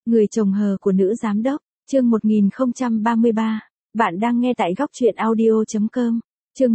Người chồng hờ của nữ giám đốc, chương 1033. Bạn đang nghe tại góc truyện audio.com. Chương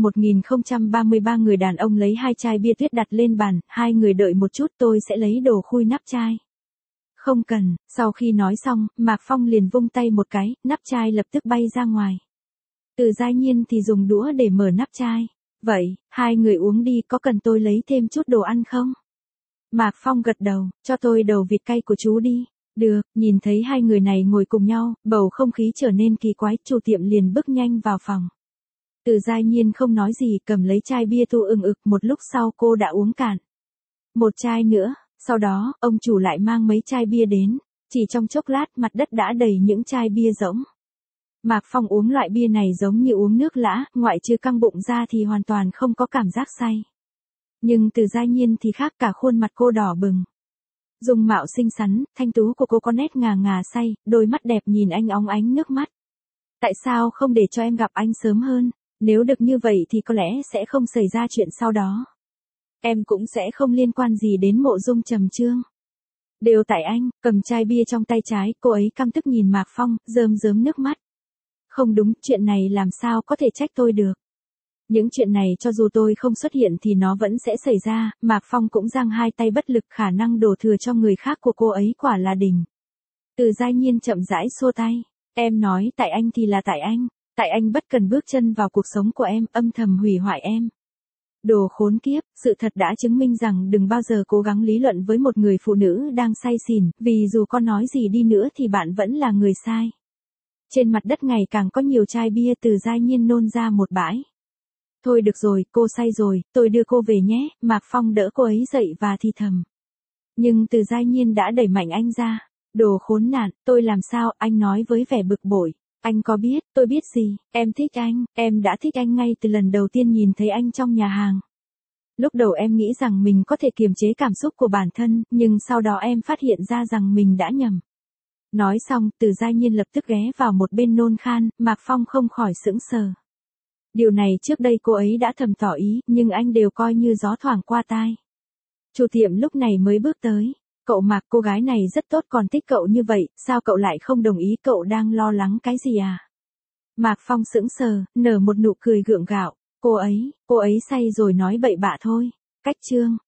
1033 người đàn ông lấy 2 chai bia tuyết đặt lên bàn, hai người đợi một chút tôi sẽ lấy đồ khui nắp chai. Không cần, sau khi nói xong, Mạc Phong liền vung tay một cái, nắp chai lập tức bay ra ngoài. Từ Giai Nhiên thì dùng đũa để mở nắp chai. Vậy, hai người uống đi, có cần tôi lấy thêm chút đồ ăn không? Mạc Phong gật đầu, cho tôi đầu vịt cay của chú đi. Được, nhìn thấy hai người này ngồi cùng nhau, bầu không khí trở nên kỳ quái, chủ tiệm liền bước nhanh vào phòng. Từ Giai Nhiên không nói gì, cầm lấy chai bia tu ực, một lúc sau cô đã uống cạn. Một chai nữa, sau đó, ông chủ lại mang mấy chai bia đến, chỉ trong chốc lát mặt đất đã đầy những chai bia rỗng. Mạc Phong uống loại bia này giống như uống nước lã, ngoại trừ căng bụng ra thì hoàn toàn không có cảm giác say. Nhưng Từ Giai Nhiên thì khác, cả khuôn mặt cô đỏ bừng. Dung mạo xinh xắn, thanh tú của cô có nét ngà ngà say, đôi mắt đẹp nhìn anh óng ánh nước mắt. Tại sao không để cho em gặp anh sớm hơn, nếu được như vậy thì có lẽ sẽ không xảy ra chuyện sau đó. Em cũng sẽ không liên quan gì đến Mộ Dung Trầm Chương. Đều tại anh, cầm chai bia trong tay trái, cô ấy căm tức nhìn Mạc Phong, rơm rớm nước mắt. Không đúng, chuyện này làm sao có thể trách tôi được. Những chuyện này cho dù tôi không xuất hiện thì nó vẫn sẽ xảy ra, Mạc Phong cũng giang hai tay bất lực, khả năng đổ thừa cho người khác của cô ấy quả là đỉnh. Từ Giai Nhiên chậm rãi xua tay, em nói tại anh thì là tại anh bất cần bước chân vào cuộc sống của em, âm thầm hủy hoại em. Đồ khốn kiếp, sự thật đã chứng minh rằng đừng bao giờ cố gắng lý luận với một người phụ nữ đang say xỉn, vì dù con nói gì đi nữa thì bạn vẫn là người sai. Trên mặt đất ngày càng có nhiều chai bia, Từ Giai Nhiên nôn ra một bãi. Thôi được rồi, cô say rồi, tôi đưa cô về nhé, Mạc Phong đỡ cô ấy dậy và thì thầm. Nhưng Từ Giai Nhiên đã đẩy mạnh anh ra. Đồ khốn nạn, tôi làm sao, anh nói với vẻ bực bội. Anh có biết, tôi biết gì, em thích anh, em đã thích anh ngay từ lần đầu tiên nhìn thấy anh trong nhà hàng. Lúc đầu em nghĩ rằng mình có thể kiềm chế cảm xúc của bản thân, nhưng sau đó em phát hiện ra rằng mình đã nhầm. Nói xong, Từ Giai Nhiên lập tức ghé vào một bên nôn khan, Mạc Phong không khỏi sững sờ. Điều này trước đây cô ấy đã thầm tỏ ý, nhưng anh đều coi như gió thoảng qua tai. Chủ tiệm lúc này mới bước tới. Cậu Mạc, cô gái này rất tốt, còn thích cậu như vậy, sao cậu lại không đồng ý, cậu đang lo lắng cái gì à? Mạc Phong sững sờ, nở một nụ cười gượng gạo. Cô ấy say rồi nói bậy bạ thôi. Cách chương,